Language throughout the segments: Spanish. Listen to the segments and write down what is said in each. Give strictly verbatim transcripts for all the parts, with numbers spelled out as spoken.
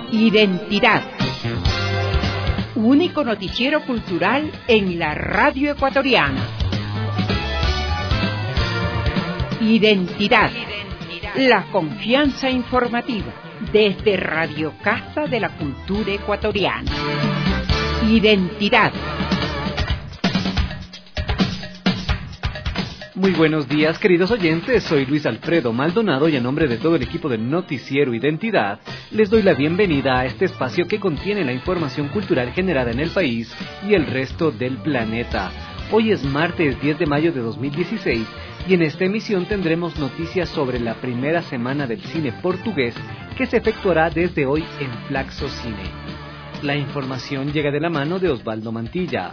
Identidad. Único noticiero cultural en la radio ecuatoriana. Identidad. La confianza informativa desde Radio Casa de la Cultura Ecuatoriana. Identidad. Muy buenos días, queridos oyentes. Soy Luis Alfredo Maldonado y en nombre de todo el equipo del noticiero Identidad, les doy la bienvenida a este espacio que contiene la información cultural generada en el país y el resto del planeta. Hoy es martes diez de mayo de dos mil dieciséis y en esta emisión tendremos noticias sobre la primera semana del cine portugués que se efectuará desde hoy en Flaxo Cine. La información llega de la mano de Osvaldo Mantilla.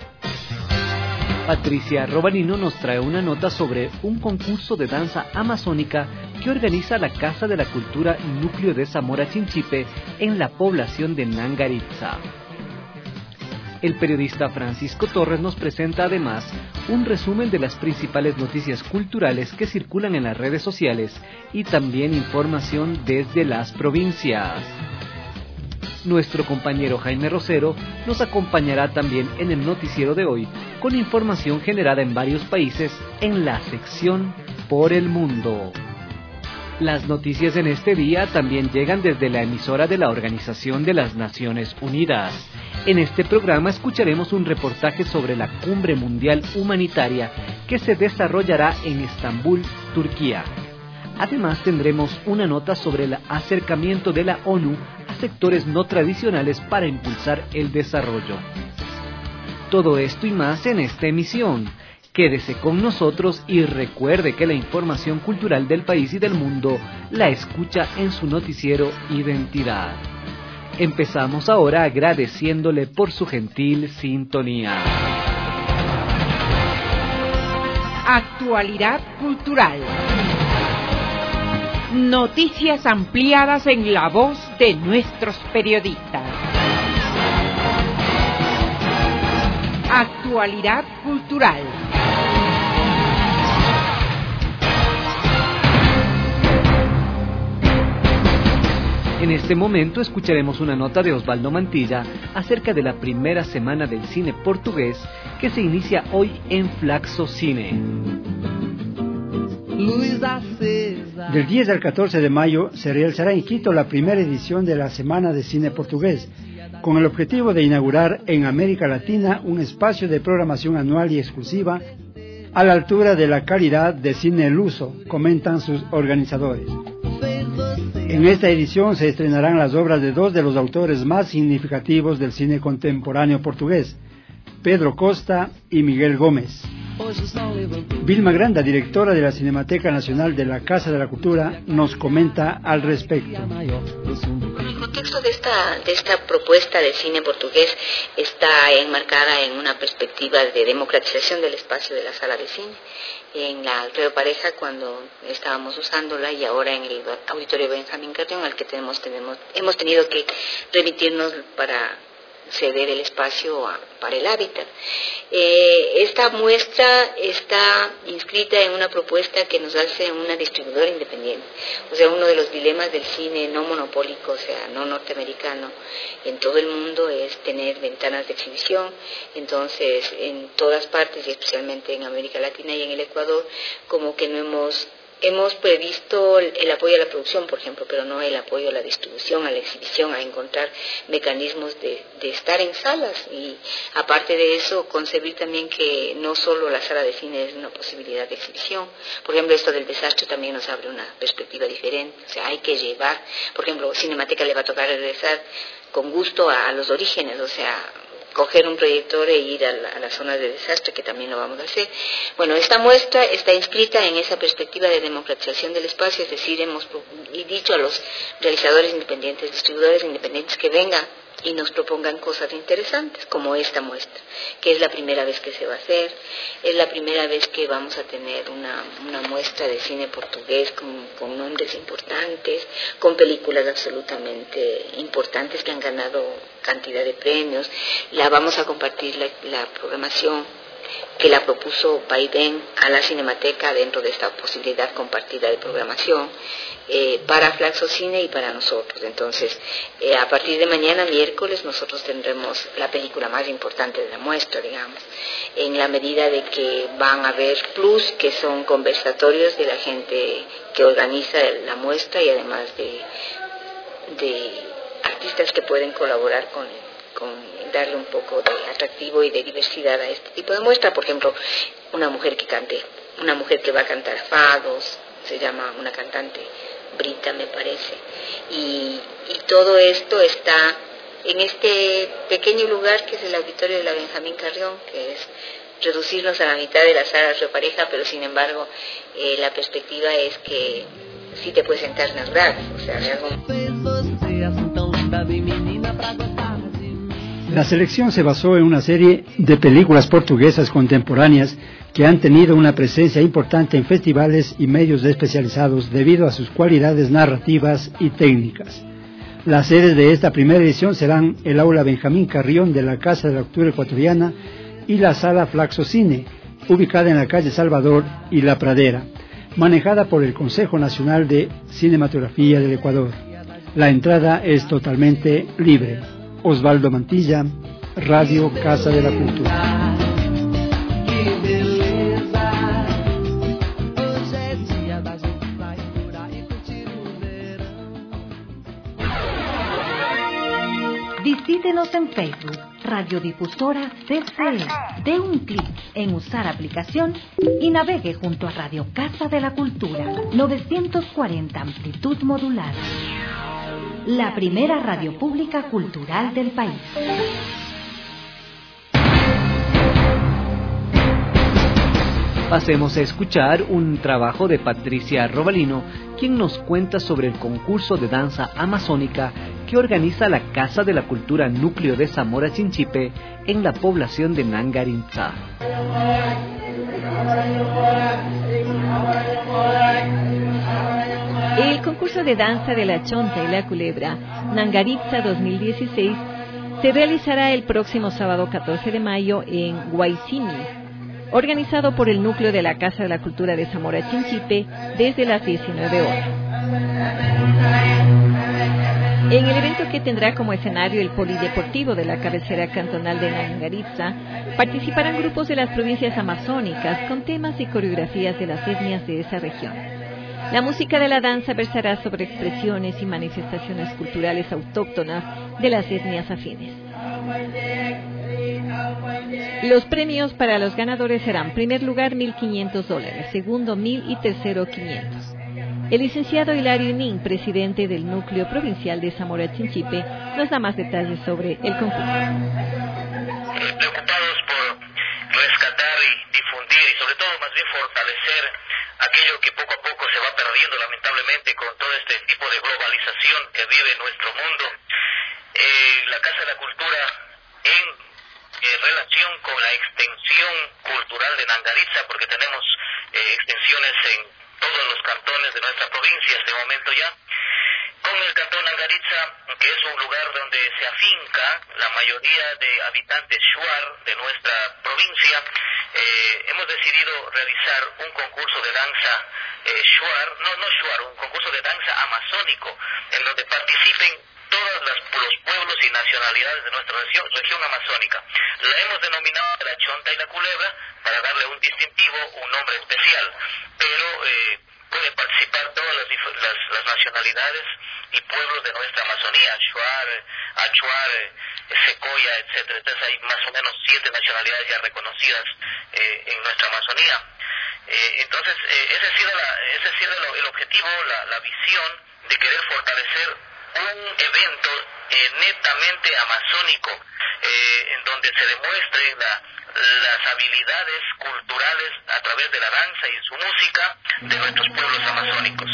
Patricia Robalino nos trae una nota sobre un concurso de danza amazónica que organiza la Casa de la Cultura y Núcleo de Zamora Chinchipe en la población de Nangaritza. El periodista Francisco Torres nos presenta además un resumen de las principales noticias culturales que circulan en las redes sociales y también información desde las provincias. Nuestro compañero Jaime Rosero nos acompañará también en el noticiero de hoy con información generada en varios países en la sección Por el Mundo. Las noticias en este día también llegan desde la emisora de la Organización de las Naciones Unidas. En este programa escucharemos un reportaje sobre la Cumbre Mundial Humanitaria que se desarrollará en Estambul, Turquía. Además tendremos una nota sobre el acercamiento de la ONU a sectores no tradicionales para impulsar el desarrollo. Todo esto y más en esta emisión. Quédese con nosotros y recuerde que la información cultural del país y del mundo la escucha en su noticiero Identidad. Empezamos ahora agradeciéndole por su gentil sintonía. Actualidad cultural. Noticias ampliadas en la voz de nuestros periodistas. Actualidad cultural. En este momento escucharemos una nota de Osvaldo Mantilla acerca de la primera semana del cine portugués que se inicia hoy en Flaxo Cine. Del diez al catorce de mayo se realizará en Quito la primera edición de la Semana de Cine Portugués, con el objetivo de inaugurar en América Latina un espacio de programación anual y exclusiva a la altura de la calidad de cine luso, comentan sus organizadores. En esta edición se estrenarán las obras de dos de los autores más significativos del cine contemporáneo portugués, Pedro Costa y Miguel Gómez. Vilma Granda, directora de la Cinemateca Nacional de la Casa de la Cultura, nos comenta al respecto. El contexto de esta, de esta propuesta de cine portugués está enmarcada en una perspectiva de democratización del espacio de la sala de cine. En la Alfredo Pareja, cuando estábamos usándola, y ahora en el Auditorio Benjamín Carrión, al que tenemos, tenemos, hemos tenido que remitirnos para ceder el espacio a, para el hábitat. Eh, esta muestra está inscrita en una propuesta que nos hace una distribuidora independiente. O sea, uno de los dilemas del cine no monopólico, o sea, no norteamericano, en todo el mundo es tener ventanas de exhibición. Entonces, en todas partes, y especialmente en América Latina y en el Ecuador, como que no hemos... Hemos previsto el, el apoyo a la producción, por ejemplo, pero no el apoyo a la distribución, a la exhibición, a encontrar mecanismos de, de estar en salas. Y aparte de eso, concebir también que no solo la sala de cine es una posibilidad de exhibición. Por ejemplo, esto del desastre también nos abre una perspectiva diferente. O sea, hay que llevar, por ejemplo, Cinemateca le va a tocar regresar con gusto a, a los orígenes, o sea, coger un proyector e ir a la, a la zona de desastre, que también lo vamos a hacer. Bueno, esta muestra está inscrita en esa perspectiva de democratización del espacio, es decir, hemos dicho a los realizadores independientes, distribuidores independientes, que vengan y nos propongan cosas interesantes, como esta muestra, que es la primera vez que se va a hacer, es la primera vez que vamos a tener una, una muestra de cine portugués con, con nombres importantes, con películas absolutamente importantes que han ganado cantidad de premios. La vamos a compartir la, la programación que la propuso Vaivén a la Cinemateca dentro de esta posibilidad compartida de programación eh, para Flaxocine y para nosotros. Entonces, eh, a partir de mañana, miércoles, nosotros tendremos la película más importante de la muestra, digamos, en la medida de que van a haber plus, que son conversatorios de la gente que organiza la muestra y además de, de artistas que pueden colaborar con, con darle un poco de atractivo y de diversidad a este tipo de muestra. Por ejemplo, una mujer que cante, una mujer que va a cantar fados, se llama una cantante Brita, me parece, y, y todo esto está en este pequeño lugar que es el auditorio de la Benjamín Carrión, que es reducirnos a la mitad de la sala Río Pareja, pero sin embargo eh, la perspectiva es que sí te puedes sentar en las gradas, o sea, realmente. La selección se basó en una serie de películas portuguesas contemporáneas que han tenido una presencia importante en festivales y medios especializados debido a sus cualidades narrativas y técnicas. Las sedes de esta primera edición serán el Aula Benjamín Carrión de la Casa de la Cultura Ecuatoriana y la Sala Flaxocine, ubicada en la calle Salvador y La Pradera, manejada por el Consejo Nacional de Cinematografía del Ecuador. La entrada es totalmente libre. Osvaldo Mantilla, Radio Casa de la Cultura. Visítenos en Facebook, Radiodifusora C C E. Dé un clic en usar aplicación y navegue junto a Radio Casa de la Cultura, novecientos cuarenta amplitud modulada. La primera radio pública cultural del país. Pasemos a escuchar un trabajo de Patricia Robalino, quien nos cuenta sobre el concurso de danza amazónica que organiza la Casa de la Cultura Núcleo de Zamora Chinchipe en la población de Nangaritza. El concurso de danza de la Chonta y la Culebra, Nangaritza dos mil dieciséis, se realizará el próximo sábado catorce de mayo en Guaycini, organizado por el núcleo de la Casa de la Cultura de Zamora Chinchipe desde las diecinueve horas. En el evento, que tendrá como escenario el polideportivo de la cabecera cantonal de Nangaritza, participarán grupos de las provincias amazónicas con temas y coreografías de las etnias de esa región. La música de la danza versará sobre expresiones y manifestaciones culturales autóctonas de las etnias afines. Los premios para los ganadores serán: primer lugar mil quinientos dólares, segundo mil y tercero quinientos. El licenciado Hilario Nin, presidente del Núcleo Provincial de Zamora Chinchipe, nos da más detalles sobre el concurso. Preocupados por rescatar y difundir y sobre todo más bien fortalecer aquello que poco a poco se va perdiendo lamentablemente con todo este tipo de globalización que vive nuestro mundo. Eh, la Casa de la Cultura, en eh, relación con la extensión cultural de Nangaritza, porque tenemos eh, extensiones en todos los cantones de nuestra provincia este momento ya, con el cantón Nangaritza, que es un lugar donde se afinca la mayoría de habitantes shuar de nuestra provincia, eh, hemos decidido realizar un concurso de danza eh, shuar, no, no shuar, un concurso de danza amazónico, en donde participen todos los pueblos y nacionalidades de nuestra región, región amazónica. La hemos denominado la Chonta y la Culebra para darle un distintivo, un nombre especial, pero eh, pueden participar todas las, las, las nacionalidades y pueblos de nuestra Amazonía, Shuar, Achuar, Secoya, etcétera. Entonces hay más o menos siete nacionalidades ya reconocidas eh, en nuestra Amazonía. Eh, entonces eh, ese ha sido, la, ese ha sido el, el objetivo, la, la visión de querer fortalecer un evento eh, netamente amazónico, eh, en donde se demuestre la, las habilidades culturales a través de la danza y su música de nuestros pueblos amazónicos.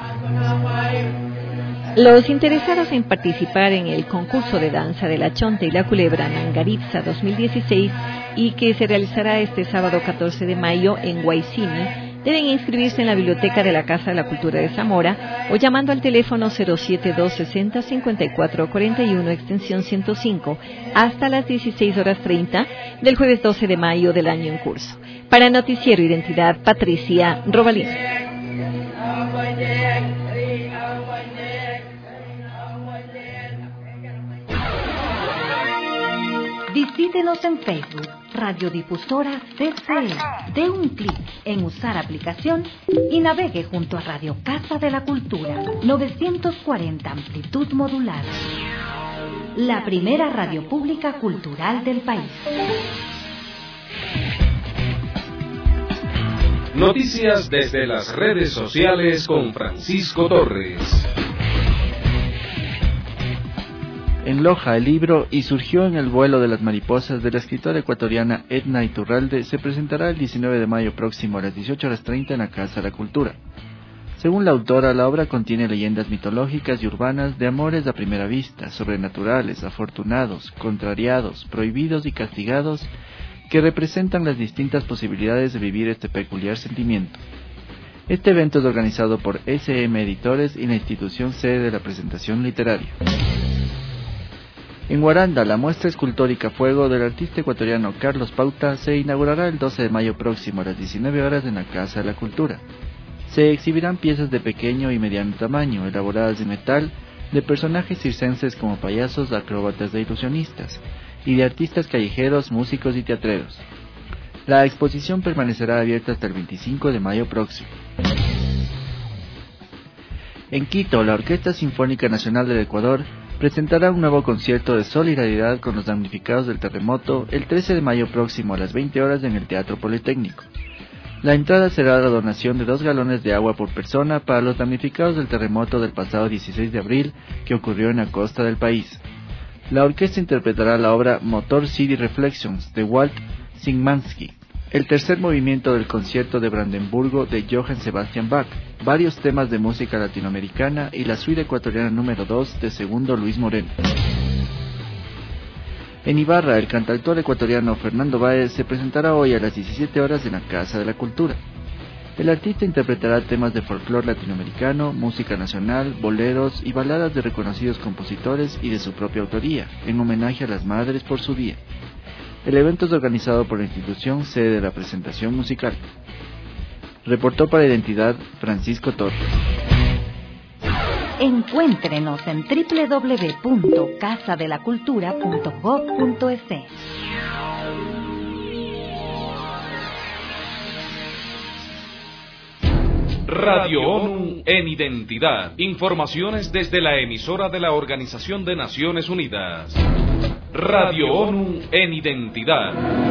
Los interesados en participar en el concurso de danza de la Chonta y la Culebra Nangaritza dos mil dieciséis, y que se realizará este sábado catorce de mayo en Guaycini, Deben inscribirse en la biblioteca de la Casa de la Cultura de Zamora o llamando al teléfono cero siete dos sesenta cincuenta y cuatro cuarenta y uno extensión ciento cinco hasta las dieciséis horas treinta del jueves doce de mayo del año en curso. Para Noticiero Identidad, Patricia Robalín. Visítenos en Facebook, Radiodifusora C C E. Dé un clic en usar aplicación y navegue junto a Radio Casa de la Cultura, novecientos cuarenta amplitud modular. La primera radio pública cultural del país. Noticias desde las redes sociales con Francisco Torres. En Loja, el libro Y surgió en el vuelo de las mariposas de la escritora ecuatoriana Edna Iturralde se presentará el diecinueve de mayo próximo a las dieciocho horas treinta en la Casa de la Cultura. Según la autora, la obra contiene leyendas mitológicas y urbanas de amores a primera vista, sobrenaturales, afortunados, contrariados, prohibidos y castigados, que representan las distintas posibilidades de vivir este peculiar sentimiento. Este evento es organizado por S M Editores y la institución sede de la presentación literaria. En Guaranda, la muestra escultórica Fuego del artista ecuatoriano Carlos Pauta se inaugurará el doce de mayo próximo a las diecinueve horas en la Casa de la Cultura. Se exhibirán piezas de pequeño y mediano tamaño, elaboradas de metal, de personajes circenses como payasos, acróbatas e ilusionistas, y de artistas callejeros, músicos y teatreros. La exposición permanecerá abierta hasta el veinticinco de mayo próximo. En Quito, la Orquesta Sinfónica Nacional del Ecuador presentará un nuevo concierto de solidaridad con los damnificados del terremoto el trece de mayo próximo a las veinte horas en el Teatro Politécnico. La entrada será la donación de dos galones de agua por persona para los damnificados del terremoto del pasado dieciséis de abril que ocurrió en la costa del país. La orquesta interpretará la obra Motor City Reflections de Walt Szymanski, el tercer movimiento del concierto de Brandenburgo de Johann Sebastian Bach, varios temas de música latinoamericana y la suite ecuatoriana número dos de Segundo Luis Moreno. En Ibarra, el cantautor ecuatoriano Fernando Báez se presentará hoy a las diecisiete horas en la Casa de la Cultura. El artista interpretará temas de folclore latinoamericano, música nacional, boleros y baladas de reconocidos compositores y de su propia autoría, en homenaje a las madres por su día. El evento es organizado por la institución sede de la presentación musical. Reportó para Identidad Francisco Torres. Encuéntrenos en doble u doble u doble u punto casa de la cultura punto gob punto es. Radio ONU en Identidad. Informaciones desde la emisora de la Organización de Naciones Unidas. Radio ONU en Identidad.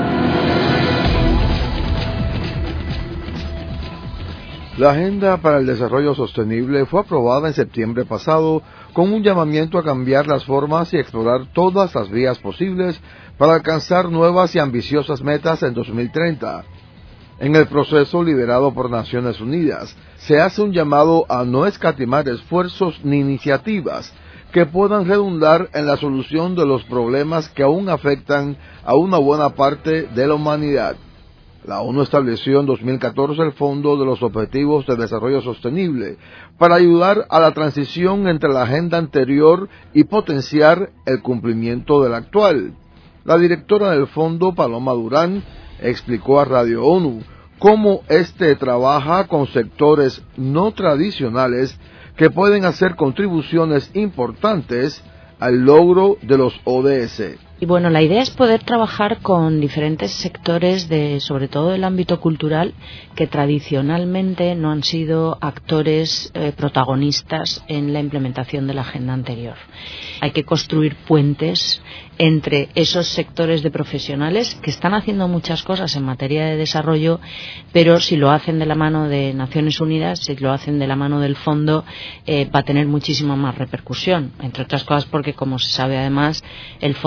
La Agenda para el Desarrollo Sostenible fue aprobada en septiembre pasado con un llamamiento a cambiar las formas y explorar todas las vías posibles para alcanzar nuevas y ambiciosas metas en dos mil treinta. En el proceso liderado por Naciones Unidas, se hace un llamado a no escatimar esfuerzos ni iniciativas que puedan redundar en la solución de los problemas que aún afectan a una buena parte de la humanidad. La ONU estableció en dos mil catorce el Fondo de los Objetivos de Desarrollo Sostenible para ayudar a la transición entre la agenda anterior y potenciar el cumplimiento de la actual. La directora del fondo, Paloma Durán, explicó a Radio ONU cómo este trabaja con sectores no tradicionales que pueden hacer contribuciones importantes al logro de los O D S. Y bueno, la idea es poder trabajar con diferentes sectores, de, sobre todo del ámbito cultural, que tradicionalmente no han sido actores eh, protagonistas en la implementación de la agenda anterior. Hay que construir puentes entre esos sectores de profesionales que están haciendo muchas cosas en materia de desarrollo, pero si lo hacen de la mano de Naciones Unidas, si lo hacen de la mano del fondo, eh, va a tener muchísima más repercusión, entre otras cosas porque, como se sabe además, el fondo no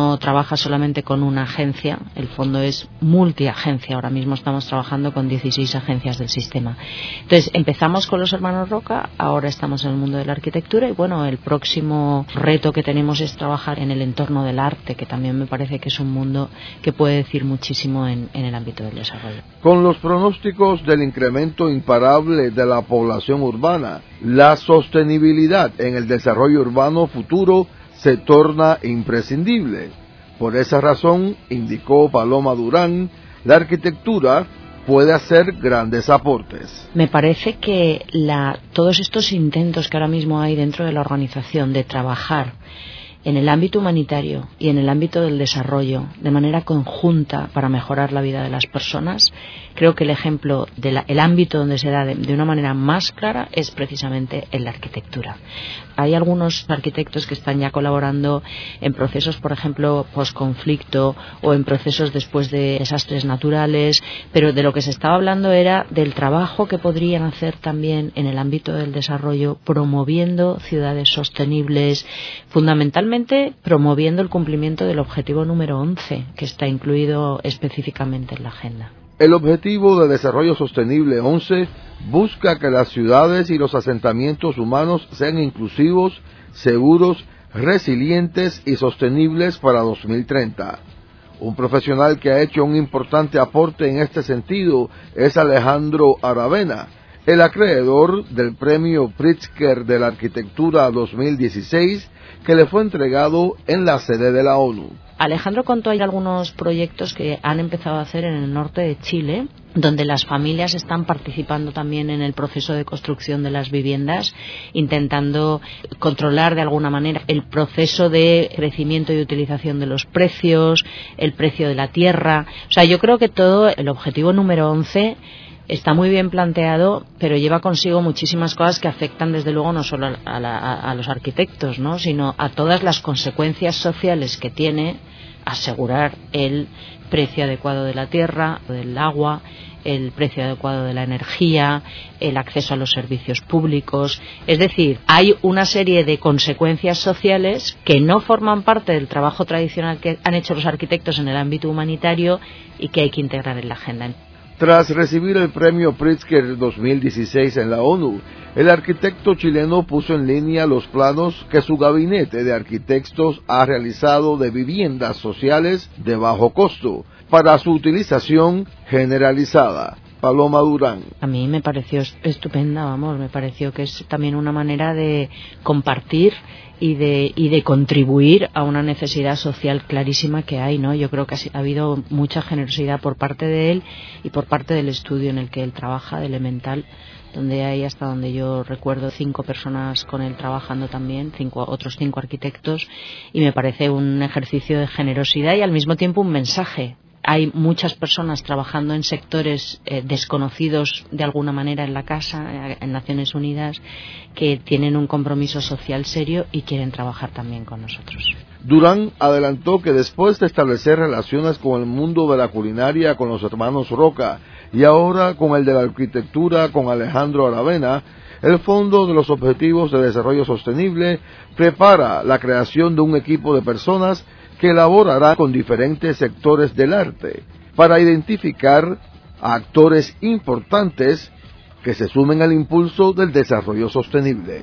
no trabaja solamente con una agencia, el fondo es multiagencia, ahora mismo estamos trabajando con dieciséis agencias del sistema. Entonces empezamos con los hermanos Roca, ahora estamos en el mundo de la arquitectura y bueno, el próximo reto que tenemos es trabajar en el entorno del arte, que también me parece que es un mundo que puede decir muchísimo en, en el ámbito del desarrollo. Con los pronósticos del incremento imparable de la población urbana, la sostenibilidad en el desarrollo urbano futuro se torna imprescindible. Por esa razón, indicó Paloma Durán, la arquitectura puede hacer grandes aportes. Me parece que la, todos estos intentos que ahora mismo hay dentro de la organización de trabajar en el ámbito humanitario y en el ámbito del desarrollo de manera conjunta para mejorar la vida de las personas, creo que el ejemplo del ámbito donde se da de, de una manera más clara es precisamente en la arquitectura. Hay algunos arquitectos que están ya colaborando en procesos, por ejemplo, posconflicto o en procesos después de desastres naturales, pero de lo que se estaba hablando era del trabajo que podrían hacer también en el ámbito del desarrollo, promoviendo ciudades sostenibles, fundamentalmente promoviendo el cumplimiento del objetivo número once, que está incluido específicamente en la agenda. El Objetivo de Desarrollo Sostenible once busca que las ciudades y los asentamientos humanos sean inclusivos, seguros, resilientes y sostenibles para dos mil treinta. Un profesional que ha hecho un importante aporte en este sentido es Alejandro Aravena, el acreedor del Premio Pritzker de la Arquitectura dos mil dieciséis, que le fue entregado en la sede de la ONU. Alejandro contó ahí algunos proyectos que han empezado a hacer en el norte de Chile, donde las familias están participando también en el proceso de construcción de las viviendas, intentando controlar de alguna manera el proceso de crecimiento y utilización de los precios, el precio de la tierra. O sea, yo creo que todo el objetivo número once está muy bien planteado, pero lleva consigo muchísimas cosas que afectan desde luego no solo a, la, a, a los arquitectos, ¿no?, sino a todas las consecuencias sociales que tiene asegurar el precio adecuado de la tierra, del agua, el precio adecuado de la energía, el acceso a los servicios públicos. Es decir, hay una serie de consecuencias sociales que no forman parte del trabajo tradicional que han hecho los arquitectos en el ámbito humanitario y que hay que integrar en la agenda. Tras recibir el premio Pritzker dos mil dieciséis en la ONU, el arquitecto chileno puso en línea los planos que su gabinete de arquitectos ha realizado de viviendas sociales de bajo costo para su utilización generalizada. Paloma Durán. A mí me pareció estupenda, vamos, me pareció que es también una manera de compartir y de y de contribuir a una necesidad social clarísima que hay, ¿no? Yo creo que ha habido mucha generosidad por parte de él y por parte del estudio en el que él trabaja, de Elemental, donde hay, hasta donde yo recuerdo, cinco personas con él trabajando también, cinco otros cinco arquitectos, y me parece un ejercicio de generosidad y al mismo tiempo un mensaje. Hay muchas personas trabajando en sectores eh, desconocidos de alguna manera en la casa, eh, en Naciones Unidas, que tienen un compromiso social serio y quieren trabajar también con nosotros. Durán adelantó que después de establecer relaciones con el mundo de la culinaria con los hermanos Roca y ahora con el de la arquitectura con Alejandro Aravena, el Fondo de los Objetivos de Desarrollo Sostenible prepara la creación de un equipo de personas que elaborará con diferentes sectores del arte para identificar a actores importantes que se sumen al impulso del desarrollo sostenible.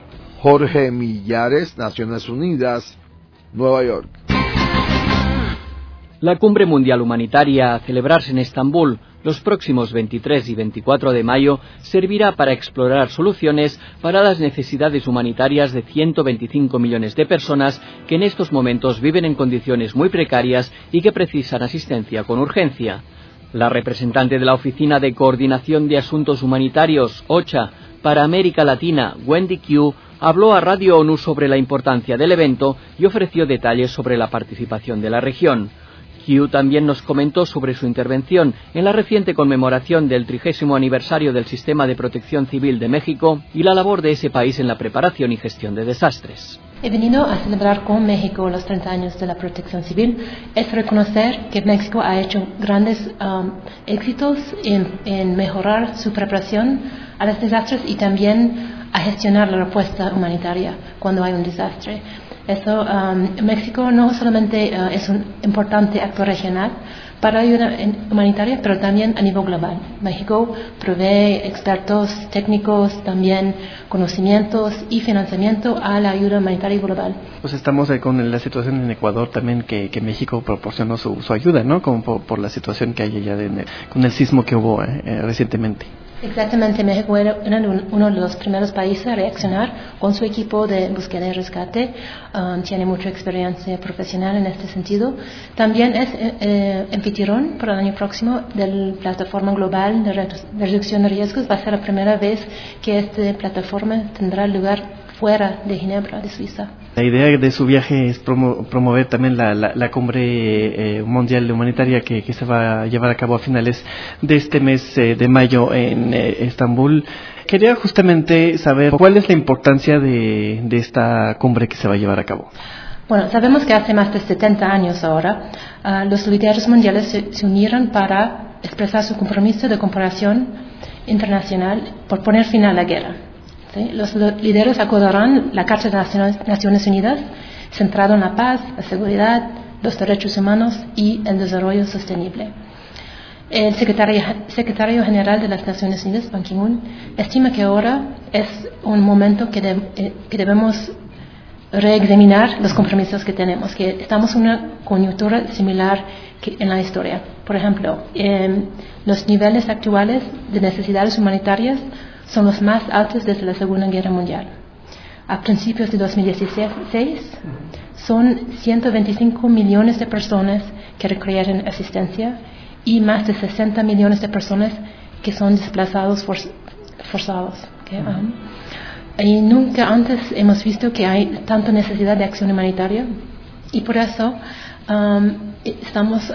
Jorge Millares, Naciones Unidas, Nueva York. La Cumbre Mundial Humanitaria a celebrarse en Estambul los próximos veintitrés y veinticuatro de mayo servirá para explorar soluciones para las necesidades humanitarias de ciento veinticinco millones de personas que en estos momentos viven en condiciones muy precarias y que precisan asistencia con urgencia. La representante de la Oficina de Coordinación de Asuntos Humanitarios, OCHA, para América Latina, Wendy Q, habló a Radio ONU sobre la importancia del evento y ofreció detalles sobre la participación de la región. Q también nos comentó sobre su intervención en la reciente conmemoración del trigésimo aniversario del Sistema de Protección Civil de México y la labor de ese país en la preparación y gestión de desastres. He venido a celebrar con México los treinta años de la protección civil. Es reconocer que México ha hecho grandes um, éxitos en, en mejorar su preparación a los desastres y también a gestionar la respuesta humanitaria cuando hay un desastre. Eso, um, México no solamente uh, es un importante actor regional para ayuda humanitaria, pero también a nivel global. México provee expertos técnicos, también conocimientos y financiamiento a la ayuda humanitaria global. Pues estamos eh, con la situación en Ecuador también, que, que México proporcionó su, su ayuda, ¿no? Como por, por la situación que hay allá de, de, con el sismo que hubo eh, eh, recientemente. Exactamente, México era uno de los primeros países a reaccionar con su equipo de búsqueda y rescate. Um, tiene mucha experiencia profesional en este sentido. También es eh, anfitrión para el año próximo de la plataforma global de, redu- de reducción de riesgos. Va a ser la primera vez que esta plataforma tendrá lugar fuera de Ginebra, de Suiza. La idea de su viaje es promo- promover también la, la, la cumbre eh, mundial humanitaria que, que se va a llevar a cabo a finales de este mes eh, de mayo en eh, Estambul. Quería justamente saber cuál es la importancia de, de esta cumbre que se va a llevar a cabo. Bueno, sabemos que hace más de setenta años ahora, uh, los líderes mundiales se, se unieron para expresar su compromiso de cooperación internacional por poner fin a la guerra. ¿Sí? Los líderes acordarán la Carta de las Naciones Unidas, centrado en la paz, la seguridad, los derechos humanos y el desarrollo sostenible. El secretario, secretario general de las Naciones Unidas, Ban Ki-moon, estima que ahora es un momento que, de, eh, que debemos reexaminar los compromisos que tenemos, que estamos en una coyuntura similar que en la historia. Por ejemplo, eh, los niveles actuales de necesidades humanitarias son los más altos desde la Segunda Guerra Mundial. A principios de dos mil dieciséis, son ciento veinticinco millones de personas que requieren asistencia y más de sesenta millones de personas que son desplazados for, forzados. ¿Okay? Um, y nunca antes hemos visto que hay tanta necesidad de acción humanitaria y por eso um, estamos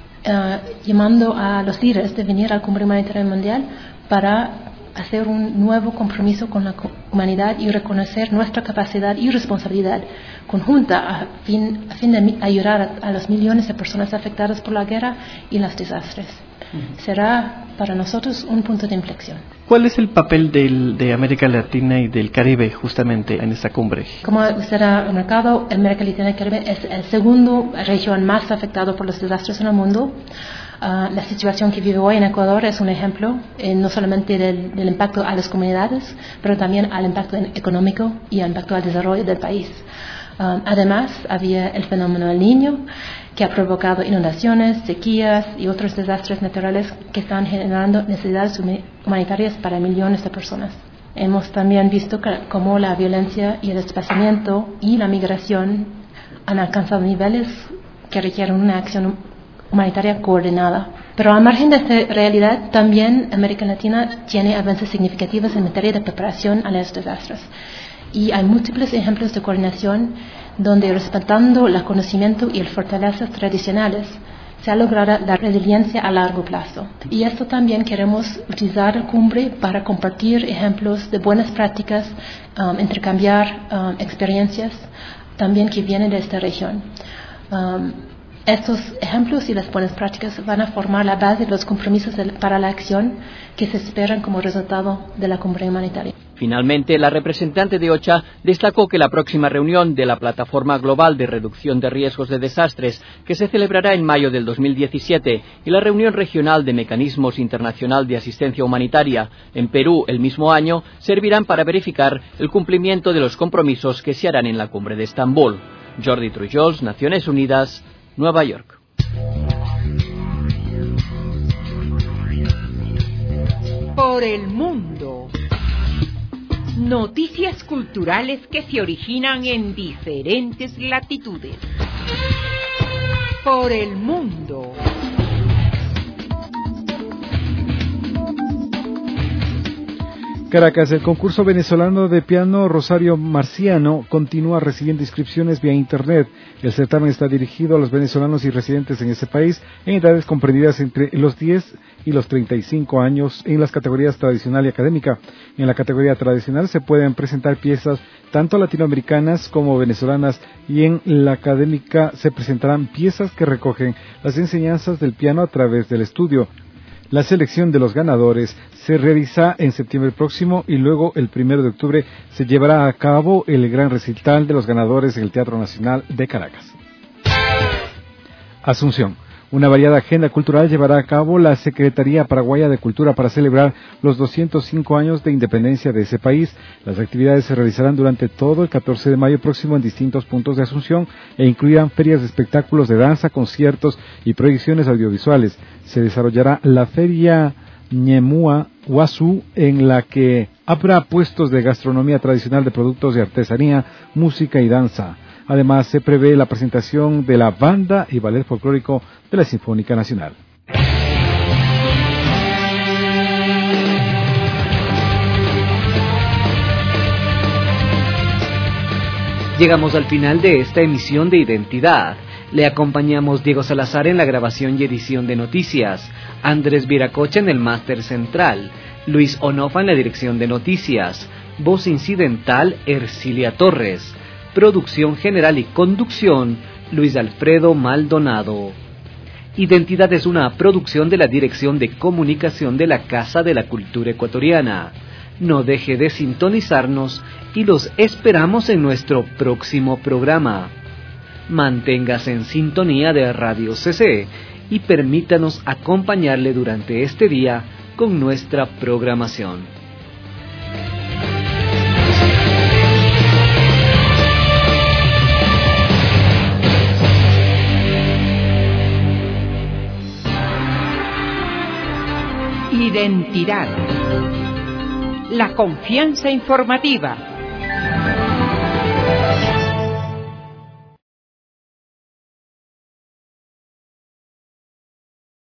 uh, llamando a los líderes de venir a la Cumbre Humanitaria Mundial para hacer un nuevo compromiso con la humanidad y reconocer nuestra capacidad y responsabilidad conjunta a fin, a fin de ayudar a, a los millones de personas afectadas por la guerra y los desastres. Uh-huh. Será para nosotros un punto de inflexión. ¿Cuál es el papel del, de América Latina y del Caribe justamente en esta cumbre? Como usted ha remarcado, América Latina y el Caribe es el segundo región más afectado por los desastres en el mundo. Uh, la situación que vive hoy en Ecuador es un ejemplo, eh, no solamente del, del impacto a las comunidades, pero también al impacto en, económico y al impacto al desarrollo del país. Um, además, había el fenómeno del Niño, que ha provocado inundaciones, sequías y otros desastres naturales que están generando necesidades humanitarias para millones de personas. Hemos también visto que, cómo la violencia y el desplazamiento y la migración han alcanzado niveles que requieren una acción humanitaria coordinada. Pero al margen de esta realidad, también América Latina tiene avances significativos en materia de preparación a los desastres. Y hay múltiples ejemplos de coordinación donde, respetando el conocimiento y las fortalezas tradicionales, se ha logrado la resiliencia a largo plazo. Y esto también queremos utilizar la cumbre para compartir ejemplos de buenas prácticas, um, intercambiar um, experiencias también que vienen de esta región. Um, Estos ejemplos y las buenas prácticas van a formar la base de los compromisos de, para la acción que se esperan como resultado de la cumbre humanitaria. Finalmente, la representante de OCHA destacó que la próxima reunión de la Plataforma Global de Reducción de Riesgos de Desastres, que se celebrará en mayo del dos mil diecisiete, y la reunión regional de Mecanismos Internacional de Asistencia Humanitaria en Perú el mismo año, servirán para verificar el cumplimiento de los compromisos que se harán en la cumbre de Estambul. Jordi Trujols, Naciones Unidas, Nueva York. Por el mundo. Noticias culturales que se originan en diferentes latitudes. Por el mundo. Caracas, el concurso venezolano de piano Rosario Marciano continúa recibiendo inscripciones vía internet. El certamen está dirigido a los venezolanos y residentes en ese país en edades comprendidas entre los diez y los treinta y cinco años en las categorías tradicional y académica. En la categoría tradicional se pueden presentar piezas tanto latinoamericanas como venezolanas y en la académica se presentarán piezas que recogen las enseñanzas del piano a través del estudio. La selección de los ganadores se realiza en septiembre próximo y luego el primero de octubre se llevará a cabo el gran recital de los ganadores en el Teatro Nacional de Caracas. Asunción. Una variada agenda cultural llevará a cabo la Secretaría Paraguaya de Cultura para celebrar los doscientos cinco años de independencia de ese país. Las actividades se realizarán durante todo el catorce de mayo próximo en distintos puntos de Asunción e incluirán ferias de espectáculos de danza, conciertos y proyecciones audiovisuales. Se desarrollará la Feria Ñemúa Huazú, en la que habrá puestos de gastronomía tradicional de productos de artesanía, música y danza. Además, se prevé la presentación de la banda y ballet folclórico de la Sinfónica Nacional. Llegamos al final de esta emisión de Identidad. Le acompañamos Diego Salazar en la grabación y edición de noticias, Andrés Viracocha en el máster central, Luis Onofa en la dirección de noticias, voz incidental Ercilia Torres, producción general y conducción Luis Alfredo Maldonado. Identidad es una producción de la Dirección de Comunicación de la Casa de la Cultura Ecuatoriana. No deje de sintonizarnos y los esperamos en nuestro próximo programa. Manténgase en sintonía de Radio C C y permítanos acompañarle durante este día con nuestra programación. Identidad. La confianza informativa